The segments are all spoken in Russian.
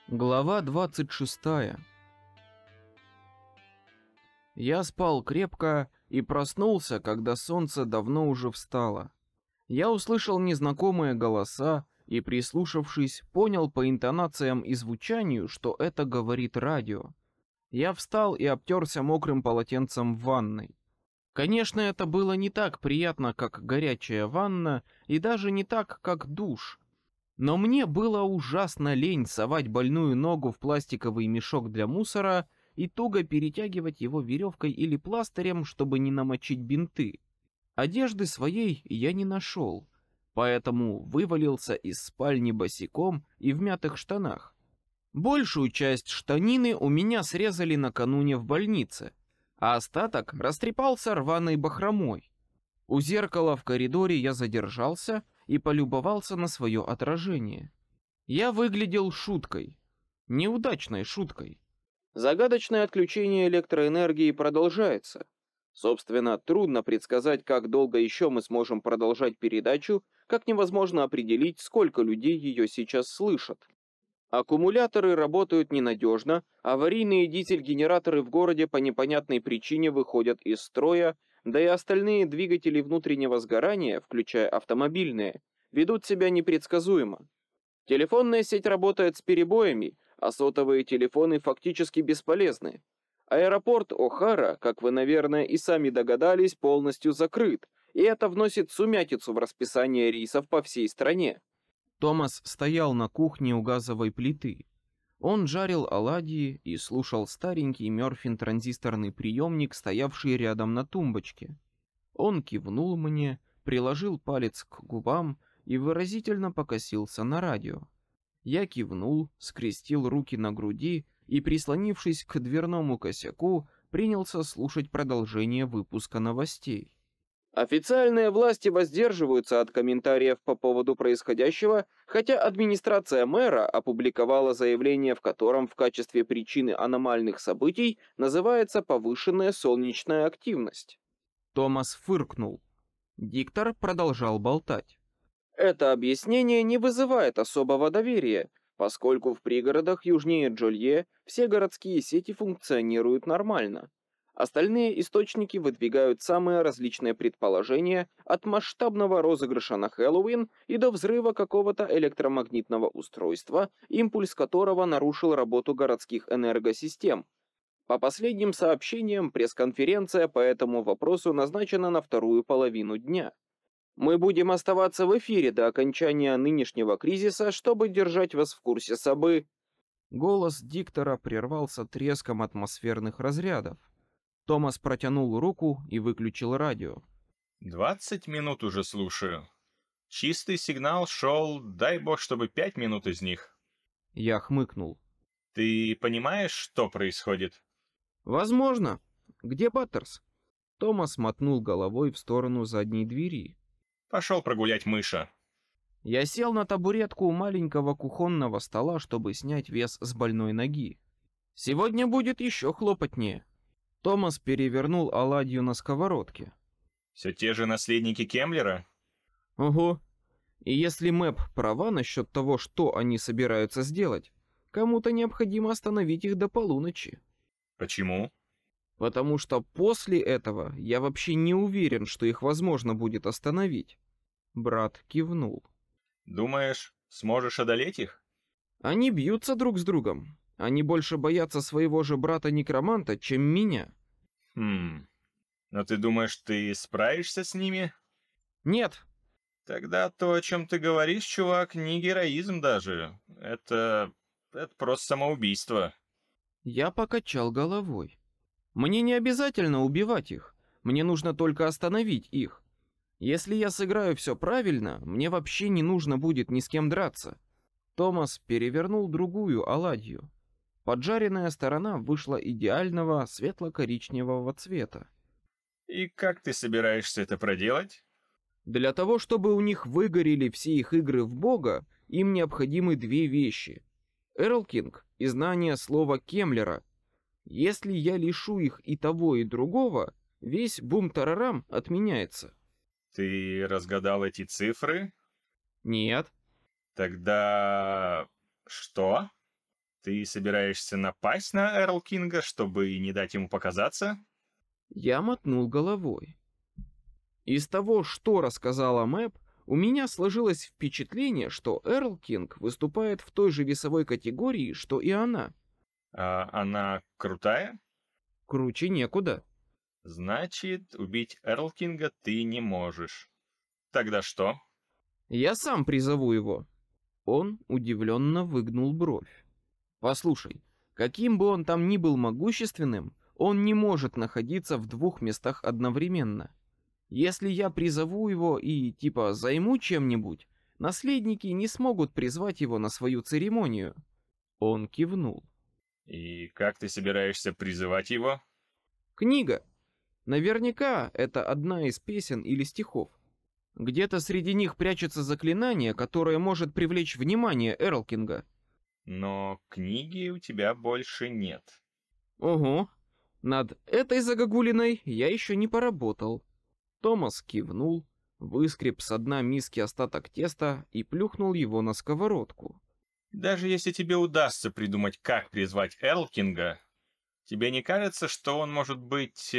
Глава 26. Я спал крепко и проснулся, когда солнце давно уже встало. Я услышал незнакомые голоса и, прислушавшись, понял по интонациям и звучанию, что это говорит радио. Я встал и обтерся мокрым полотенцем в ванной. Конечно, это было не так приятно, как горячая ванна, и даже не так, как душ. Но мне было ужасно лень совать больную ногу в пластиковый мешок для мусора и туго перетягивать его веревкой или пластырем, чтобы не намочить бинты. Одежды своей я не нашел, поэтому вывалился из спальни босиком и в мятых штанах. Большую часть штанины у меня срезали накануне в больнице, а остаток растрепался рваной бахромой. У зеркала в коридоре я задержался и полюбовался на свое отражение. Я выглядел шуткой. Неудачной шуткой. Загадочное отключение электроэнергии продолжается. Собственно, трудно предсказать, как долго еще мы сможем продолжать передачу, как невозможно определить, сколько людей ее сейчас слышат. Аккумуляторы работают ненадежно, аварийные дизель-генераторы в городе по непонятной причине выходят из строя, да и остальные двигатели внутреннего сгорания, включая автомобильные, ведут себя непредсказуемо. Телефонная сеть работает с перебоями, а сотовые телефоны фактически бесполезны. Аэропорт О'Хара, как вы, наверное, и сами догадались, полностью закрыт, и это вносит сумятицу в расписание рейсов по всей стране. Томас стоял на кухне у газовой плиты. Он жарил оладьи и слушал старенький Мёрфин транзисторный приемник, стоявший рядом на тумбочке. Он кивнул мне, приложил палец к губам и выразительно покосился на радио. Я кивнул, скрестил руки на груди и, прислонившись к дверному косяку, принялся слушать продолжение выпуска новостей. Официальные власти воздерживаются от комментариев по поводу происходящего, хотя администрация мэра опубликовала заявление, в котором в качестве причины аномальных событий называется повышенная солнечная активность. Томас фыркнул. Диктор продолжал болтать. Это объяснение не вызывает особого доверия, поскольку в пригородах южнее Джолье все городские сети функционируют нормально. Остальные источники выдвигают самые различные предположения, от масштабного розыгрыша на Хэллоуин и до взрыва какого-то электромагнитного устройства, импульс которого нарушил работу городских энергосистем. По последним сообщениям, пресс-конференция по этому вопросу назначена на вторую половину дня. Мы будем оставаться в эфире до окончания нынешнего кризиса, чтобы держать вас в курсе событий. Голос диктора прервался треском атмосферных разрядов. Томас протянул руку и выключил радио. 20 минут уже слушаю. Чистый сигнал шел, дай бог, чтобы 5 минут из них. Я хмыкнул. Ты понимаешь, что происходит? Возможно. Где Баттерс? Томас мотнул головой в сторону задней двери. Пошел прогулять мыша. Я сел на табуретку у маленького кухонного стола, чтобы снять вес с больной ноги. Сегодня будет еще хлопотнее. Томас перевернул оладью на сковородке. Все те же наследники Кемлера? Ого. И если Мэп права насчет того, что они собираются сделать, кому-то необходимо остановить их до полуночи. Почему? Потому что после этого я вообще не уверен, что их возможно будет остановить. Брат кивнул. Думаешь, сможешь одолеть их? Они бьются друг с другом. Они больше боятся своего же брата-некроманта, чем меня. Но ты думаешь, ты справишься с ними? Нет. Тогда то, о чем ты говоришь, чувак, не героизм даже. Это просто самоубийство. Я покачал головой. Мне не обязательно убивать их. Мне нужно только остановить их. Если я сыграю все правильно, мне вообще не нужно будет ни с кем драться. Томас перевернул другую оладью. Поджаренная сторона вышла идеального светло-коричневого цвета. И как ты собираешься это проделать? Для того, чтобы у них выгорели все их игры в Бога, им необходимы две вещи. Эрлкинг и знание слова Кемлера. Если я лишу их и того, и другого, весь бум-тарарам отменяется. Ты разгадал эти цифры? Нет. Тогда... что? Ты собираешься напасть на Эрл Кинга, чтобы не дать ему показаться? Я мотнул головой. Из того, что рассказала Мэп, у меня сложилось впечатление, что Эрл Кинг выступает в той же весовой категории, что и она. А она крутая? Круче некуда. Значит, убить Эрл Кинга ты не можешь. Тогда что? Я сам призову его. Он удивленно выгнул бровь. Послушай, каким бы он там ни был могущественным, он не может находиться в двух местах одновременно. Если я призову его и, типа, займу чем-нибудь, наследники не смогут призвать его на свою церемонию. Он кивнул. И как ты собираешься призывать его? Книга. Наверняка это одна из песен или стихов. Где-то среди них прячется заклинание, которое может привлечь внимание Эрлкинга. Но книги у тебя больше нет. Ого, над этой загогулиной я еще не поработал. Томас кивнул, выскреб со дна миски остаток теста и плюхнул его на сковородку. Даже если тебе удастся придумать, как призвать Эрл Кинга, тебе не кажется, что он может быть...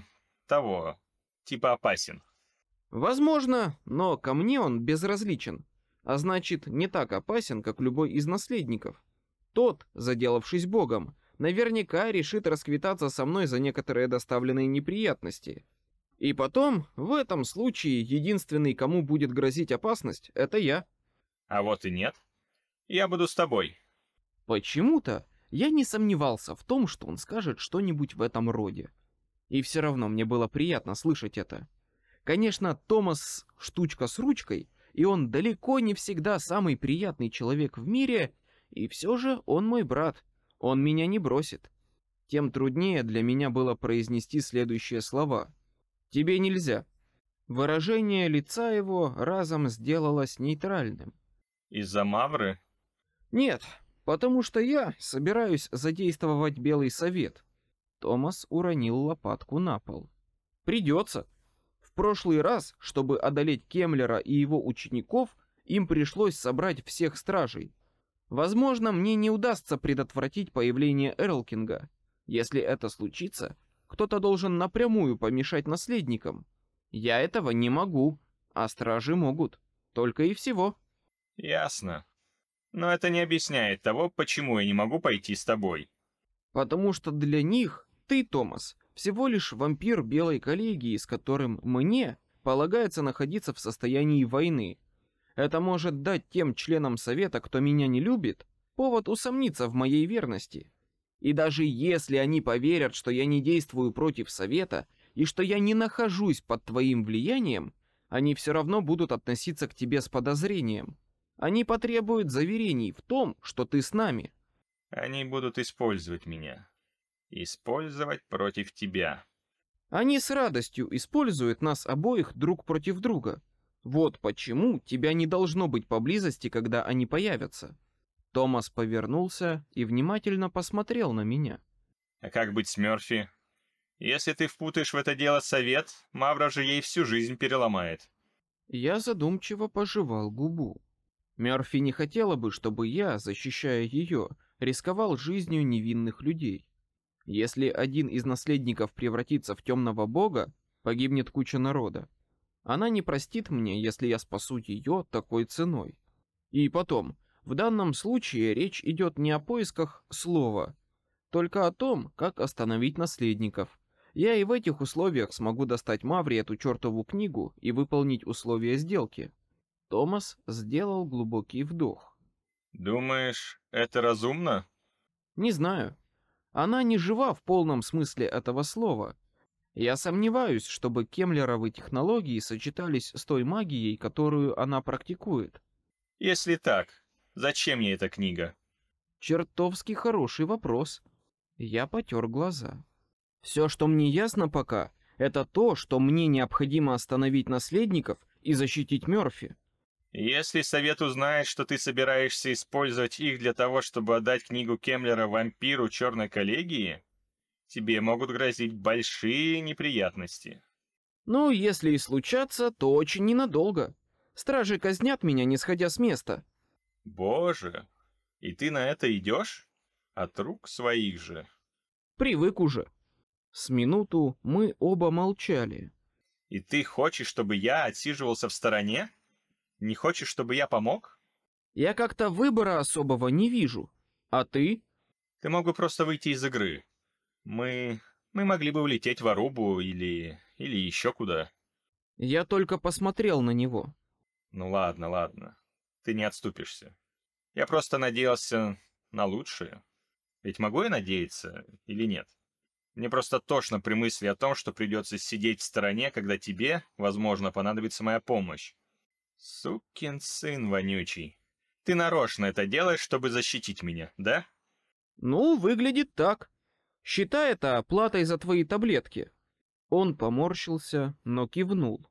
типа опасен? Возможно, но ко мне он безразличен, а значит, не так опасен, как любой из наследников. Тот, заделавшись богом, наверняка решит расквитаться со мной за некоторые доставленные неприятности. И потом, в этом случае, единственный, кому будет грозить опасность, это я. А вот и нет. Я буду с тобой. Почему-то я не сомневался в том, что он скажет что-нибудь в этом роде. И все равно мне было приятно слышать это. Конечно, Томас штучка с ручкой, и он далеко не всегда самый приятный человек в мире, и все же он мой брат, он меня не бросит. Тем труднее для меня было произнести следующие слова. «Тебе нельзя». Выражение лица его разом сделалось нейтральным. Из-за Мавры? «Нет, потому что я собираюсь задействовать Белый Совет». Томас уронил лопатку на пол. «Придется. В прошлый раз, чтобы одолеть Кемлера и его учеников, им пришлось собрать всех стражей. Возможно, мне не удастся предотвратить появление Эрлкинга. Если это случится, кто-то должен напрямую помешать наследникам. Я этого не могу, а стражи могут. Только и всего». Ясно. Но это не объясняет того, почему я не могу пойти с тобой. Потому что для них ты, Томас, всего лишь вампир Белой коллегии, с которым мне полагается находиться в состоянии войны. Это может дать тем членам совета, кто меня не любит, повод усомниться в моей верности. И даже если они поверят, что я не действую против совета и что я не нахожусь под твоим влиянием, они все равно будут относиться к тебе с подозрением. Они потребуют заверений в том, что ты с нами. Они будут использовать меня. Использовать против тебя. Они с радостью используют нас обоих друг против друга. Вот почему тебя не должно быть поблизости, когда они появятся. Томас повернулся и внимательно посмотрел на меня. А как быть с Мёрфи? Если ты впутаешь в это дело совет, Мавра же ей всю жизнь переломает. Я задумчиво пожевал губу. Мёрфи не хотела бы, чтобы я, защищая ее, рисковал жизнью невинных людей. Если один из наследников превратится в темного бога, погибнет куча народа. Она не простит мне, если я спасу ее такой ценой. И потом, в данном случае речь идет не о поисках слова, только о том, как остановить наследников. Я и в этих условиях смогу достать Мавре эту чертову книгу и выполнить условия сделки. Томас сделал глубокий вдох. Думаешь, это разумно? Не знаю. Она не жива в полном смысле этого слова. Я сомневаюсь, чтобы кемлеровы технологии сочетались с той магией, которую она практикует. Если так, зачем ей эта книга? Чертовски хороший вопрос. Я потер глаза. Все, что мне ясно пока, это то, что мне необходимо остановить наследников и защитить Мёрфи. Если совет узнает, что ты собираешься использовать их для того, чтобы отдать книгу Кемлера вампиру Черной коллегии, тебе могут грозить большие неприятности. Ну, если и случатся, то очень ненадолго. Стражи казнят меня, не сходя с места. Боже, и ты на это идешь? От рук своих же. Привык уже. С минуту мы оба молчали. И ты хочешь, чтобы я отсиживался в стороне? Не хочешь, чтобы я помог? Я как-то выбора особого не вижу. А ты? Ты мог бы просто выйти из игры. Мы могли бы улететь в Арубу или еще куда. Я только посмотрел на него. Ну ладно, ладно. Ты не отступишься. Я просто надеялся на лучшее. Ведь могу я надеяться или нет? Мне просто тошно при мысли о том, что придется сидеть в стороне, когда тебе, возможно, понадобится моя помощь. Сукин сын вонючий. Ты нарочно это делаешь, чтобы защитить меня, да? Ну, выглядит так. Считай это оплатой за твои таблетки. Он поморщился, но кивнул.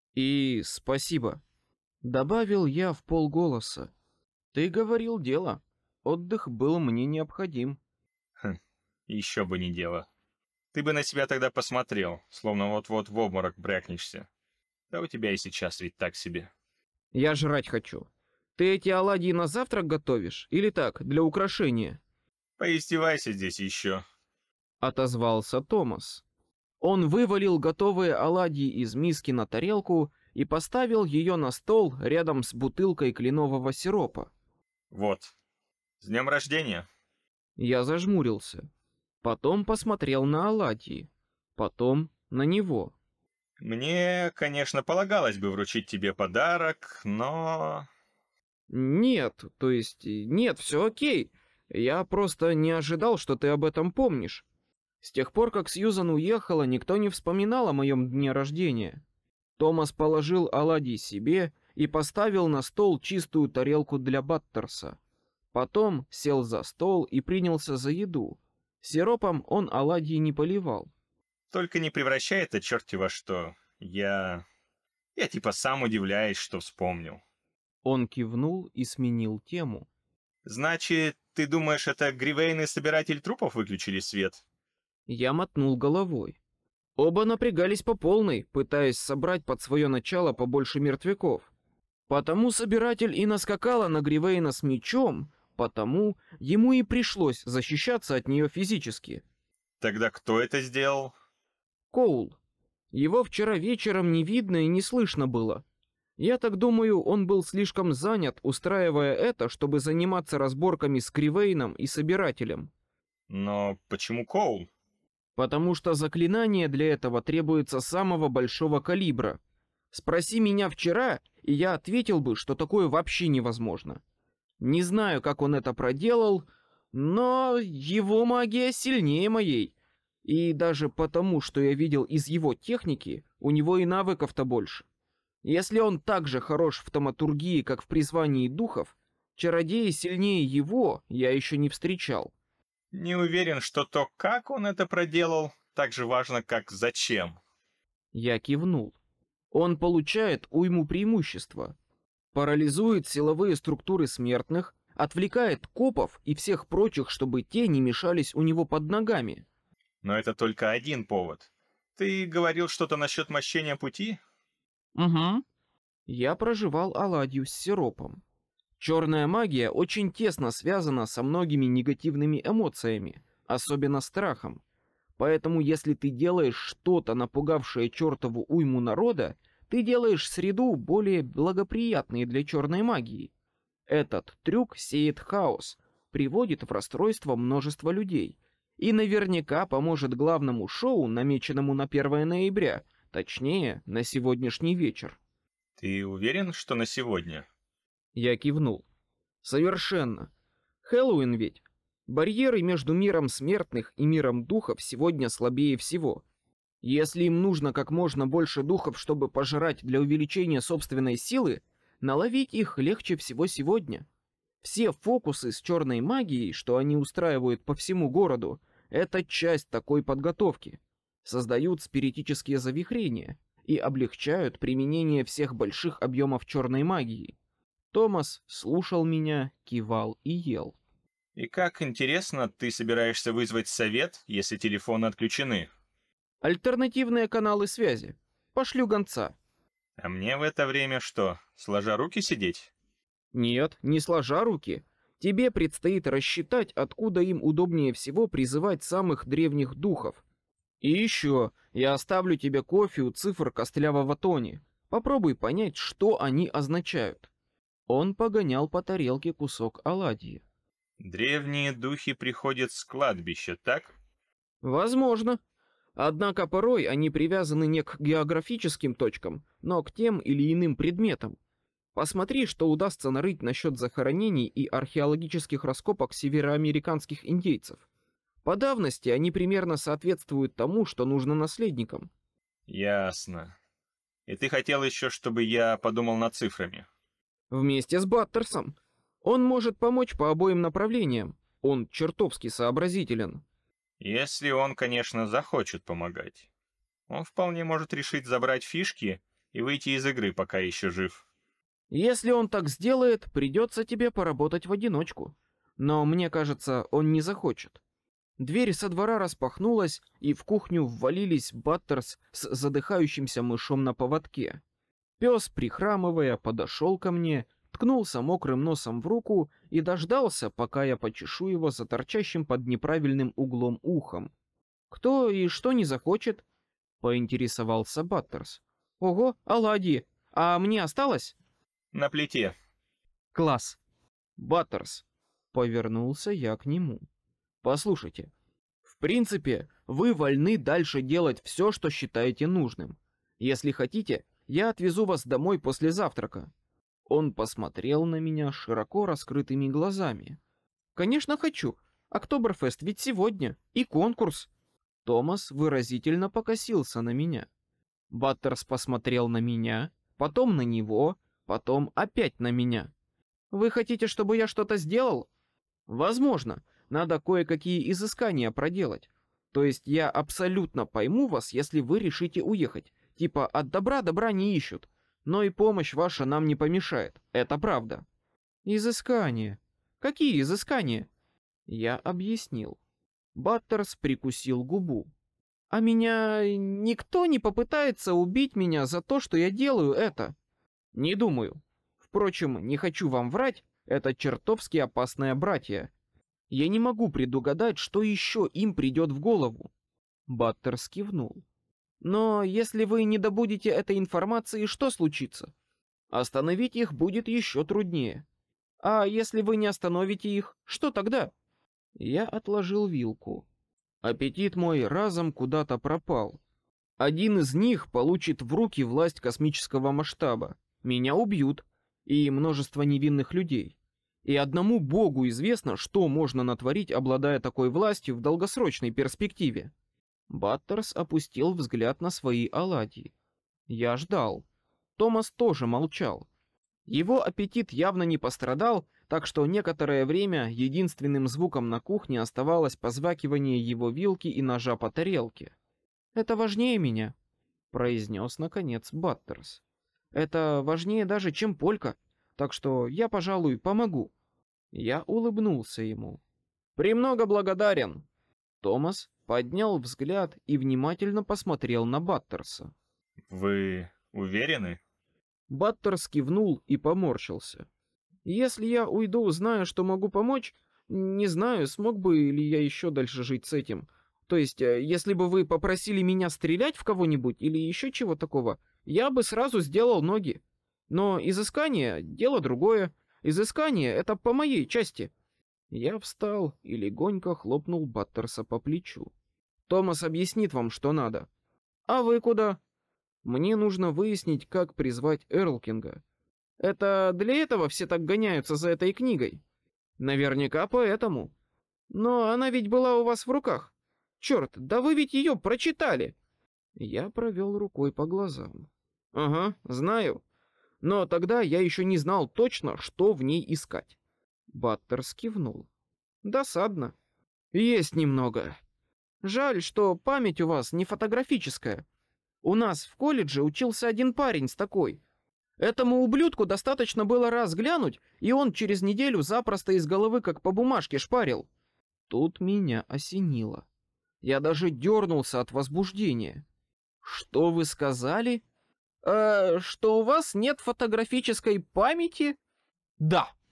И спасибо. Добавил я в полголоса. Ты говорил дело. Отдых был мне необходим. Хм, еще бы не дело. Ты бы на себя тогда посмотрел, словно вот-вот в обморок брякнешься. Да у тебя и сейчас ведь так себе. Я жрать хочу. Ты эти оладьи на завтрак готовишь? Или так, для украшения? Поиздевайся здесь еще. Отозвался Томас. Он вывалил готовые оладьи из миски на тарелку и поставил ее на стол рядом с бутылкой кленового сиропа. Вот. С днем рождения. Я зажмурился. Потом посмотрел на оладьи. Потом на него. Мне, конечно, полагалось бы вручить тебе подарок, но... Нет, то есть нет, все окей. Я просто не ожидал, что ты об этом помнишь. С тех пор, как Сьюзан уехала, никто не вспоминал о моем дне рождения. Томас положил оладьи себе и поставил на стол чистую тарелку для Баттерса. Потом сел за стол и принялся за еду. Сиропом он оладьи не поливал. Только не превращай это черти во что. Я типа сам удивляюсь, что вспомнил. Он кивнул и сменил тему. Значит, ты думаешь, это Гривейн и Собиратель Трупов выключили свет? Я мотнул головой. Оба напрягались по полной, пытаясь собрать под свое начало побольше мертвяков. Потому Собиратель и наскакала на Гривейна с мечом, потому ему и пришлось защищаться от нее физически. Тогда кто это сделал? Коул. Его вчера вечером не видно и не слышно было. Я так думаю, он был слишком занят, устраивая это, чтобы заниматься разборками с Гривейном и Собирателем. Но почему Коул? Потому что заклинание для этого требуется самого большого калибра. Спроси меня вчера, и я ответил бы, что такое вообще невозможно. Не знаю, как он это проделал, но его магия сильнее моей. И даже потому, что я видел из его техники, у него и навыков-то больше. Если он так же хорош в томатургии, как в призвании духов, чародеи сильнее его я еще не встречал. Не уверен, что то, как он это проделал, так же важно, как зачем. Я кивнул. Он получает уйму преимущества. Парализует силовые структуры смертных, отвлекает копов и всех прочих, чтобы те не мешались у него под ногами. Но это только один повод. Ты говорил что-то насчет мощения пути? Угу. Я прожевал оладью с сиропом. Черная магия очень тесно связана со многими негативными эмоциями, особенно страхом. Поэтому если ты делаешь что-то, напугавшее чертову уйму народа, ты делаешь среду более благоприятной для черной магии. Этот трюк сеет хаос, приводит в расстройство множество людей и наверняка поможет главному шоу, намеченному на 1 ноября, точнее, на сегодняшний вечер. Ты уверен, что на сегодня? Я кивнул. Совершенно. Хэллоуин ведь. Барьеры между миром смертных и миром духов сегодня слабее всего. Если им нужно как можно больше духов, чтобы пожрать для увеличения собственной силы, наловить их легче всего сегодня. Все фокусы с черной магией, что они устраивают по всему городу, это часть такой подготовки. Создают спиритические завихрения и облегчают применение всех больших объемов черной магии. Томас слушал меня, кивал и ел. И как интересно, ты собираешься вызвать совет, если телефоны отключены? Альтернативные каналы связи. Пошлю гонца. А мне в это время что, сложа руки сидеть? Нет, не сложа руки. Тебе предстоит рассчитать, откуда им удобнее всего призывать самых древних духов. И еще, я оставлю тебе кофе у цифр костлявого Тони. Попробуй понять, что они означают. Он погонял по тарелке кусок оладьи. Древние духи приходят с кладбища, так? Возможно. Однако порой они привязаны не к географическим точкам, но к тем или иным предметам. Посмотри, что удастся нарыть насчет захоронений и археологических раскопок североамериканских индейцев. По давности они примерно соответствуют тому, что нужно наследникам. Ясно. И ты хотел еще, чтобы я подумал над цифрами? Вместе с Баттерсом. Он может помочь по обоим направлениям. Он чертовски сообразителен. Если он, конечно, захочет помогать. Он вполне может решить забрать фишки и выйти из игры, пока еще жив. Если он так сделает, придется тебе поработать в одиночку. Но мне кажется, он не захочет. Дверь со двора распахнулась, и в кухню ввалились Баттерс с задыхающимся мышом на поводке. Пес, прихрамывая, подошел ко мне, ткнулся мокрым носом в руку и дождался, пока я почешу его за торчащим под неправильным углом ухом. «Кто и что не захочет?» — поинтересовался Баттерс. «Ого, оладьи! А мне осталось?» На плите. «Класс!» «Баттерс!» — повернулся я к нему. «Послушайте, в принципе, вы вольны дальше делать все, что считаете нужным. Если хотите, я отвезу вас домой после завтрака». Он посмотрел на меня широко раскрытыми глазами. «Конечно хочу. Октоберфест ведь сегодня. И конкурс». Томас выразительно покосился на меня. Баттерс посмотрел на меня, потом на него, потом опять на меня. «Вы хотите, чтобы я что-то сделал?» «Возможно. Надо кое-какие изыскания проделать. То есть я абсолютно пойму вас, если вы решите уехать. Типа от добра добра не ищут. Но и помощь ваша нам не помешает. Это правда». «Изыскания? Какие изыскания?» Я объяснил. Баттерс прикусил губу. «А меня никто не попытается убить меня за то, что я делаю это?» «Не думаю. Впрочем, не хочу вам врать, это чертовски опасное братья. Я не могу предугадать, что еще им придет в голову». Баттерс кивнул. «Но если вы не добудете этой информации, что случится? Остановить их будет еще труднее. А если вы не остановите их, что тогда?» Я отложил вилку. Аппетит мой разом куда-то пропал. Один из них получит в руки власть космического масштаба. Меня убьют. И множество невинных людей. И одному Богу известно, что можно натворить, обладая такой властью в долгосрочной перспективе. Баттерс опустил взгляд на свои оладьи. Я ждал. Томас тоже молчал. Его аппетит явно не пострадал, так что некоторое время единственным звуком на кухне оставалось позвякивание его вилки и ножа по тарелке. «Это важнее меня», — произнес наконец Баттерс. «Это важнее даже, чем полька, так что я, пожалуй, помогу». Я улыбнулся ему. «Премного благодарен». Томас поднял взгляд и внимательно посмотрел на Баттерса. Вы уверены? Баттерс кивнул и поморщился. «Если я уйду, зная, что могу помочь, не знаю, смог бы ли я еще дальше жить с этим. То есть, если бы вы попросили меня стрелять в кого-нибудь или еще чего такого, я бы сразу сделал ноги. Но изыскание — дело другое. Изыскание — это по моей части». Я встал и легонько хлопнул Баттерса по плечу. «Томас объяснит вам, что надо». «А вы куда?» «Мне нужно выяснить, как призвать Эрлкинга». «Это для этого все так гоняются за этой книгой?» «Наверняка поэтому». «Но она ведь была у вас в руках. Черт, да вы ведь ее прочитали!» Я провел рукой по глазам. «Ага, знаю. Но тогда я еще не знал точно, что в ней искать». Баттерс кивнул. «Досадно». «Есть немного. Жаль, что память у вас не фотографическая. У нас в колледже учился один парень с такой. Этому ублюдку достаточно было раз глянуть, и он через неделю запросто из головы как по бумажке шпарил». Тут меня осенило. Я даже дернулся от возбуждения. «Что вы сказали?» Что у вас нет фотографической памяти?» «Да».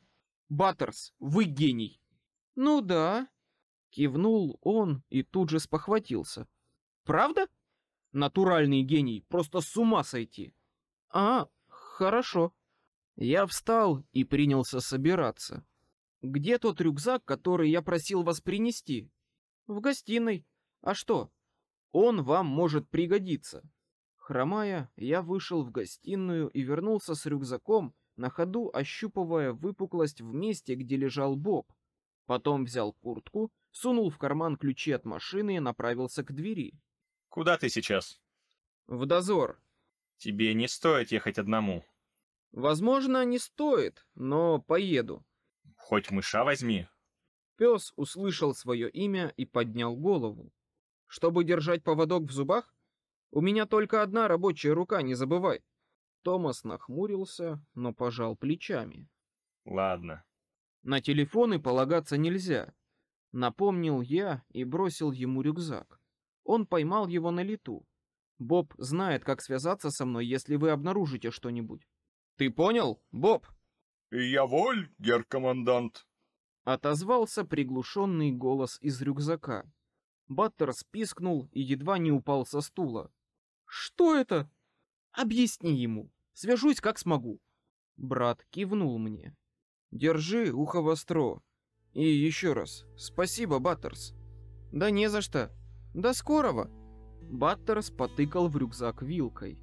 Баттерс, вы гений. Ну да. Кивнул он и тут же спохватился. Правда? Натуральный гений, просто с ума сойти. А, хорошо. Я встал и принялся собираться. Где тот рюкзак, который я просил вас принести? В гостиной. А что? Он вам может пригодиться. Хромая, я вышел в гостиную и вернулся с рюкзаком, на ходу ощупывая выпуклость в месте, где лежал Боб. Потом взял куртку, сунул в карман ключи от машины и направился к двери. Куда ты сейчас? В дозор. Тебе не стоит ехать одному. Возможно, не стоит, но поеду. Хоть мыша возьми. Пес услышал свое имя и поднял голову. Чтобы держать поводок в зубах? У меня только одна рабочая рука, не забывай. Томас нахмурился, но пожал плечами. Ладно. На телефоны полагаться нельзя. Напомнил я и бросил ему рюкзак. Он поймал его на лету. Боб знает, как связаться со мной, если вы обнаружите что-нибудь. Ты понял, Боб? Я воль, гер-командант. Отозвался приглушенный голос из рюкзака. Баттерс пискнул и едва не упал со стула. Что это? Объясни ему. Свяжусь как смогу. Брат кивнул мне. Держи ухо востро. И еще раз, спасибо, Баттерс. Да не за что. До скорого. Баттерс потыкал в рюкзак вилкой.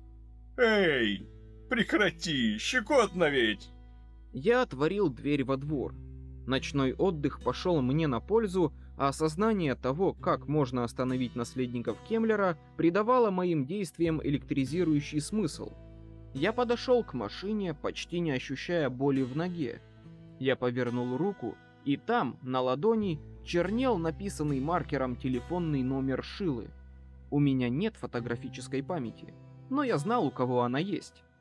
Эй, прекрати, щекотно ведь. Я отворил дверь во двор. Ночной отдых пошел мне на пользу, а осознание того, как можно остановить наследников Кемлера, придавало моим действиям электризирующий смысл. Я подошел к машине, почти не ощущая боли в ноге. Я повернул руку, и там, на ладони, чернел написанный маркером телефонный номер Шилы. У меня нет фотографической памяти, но я знал, у кого она есть.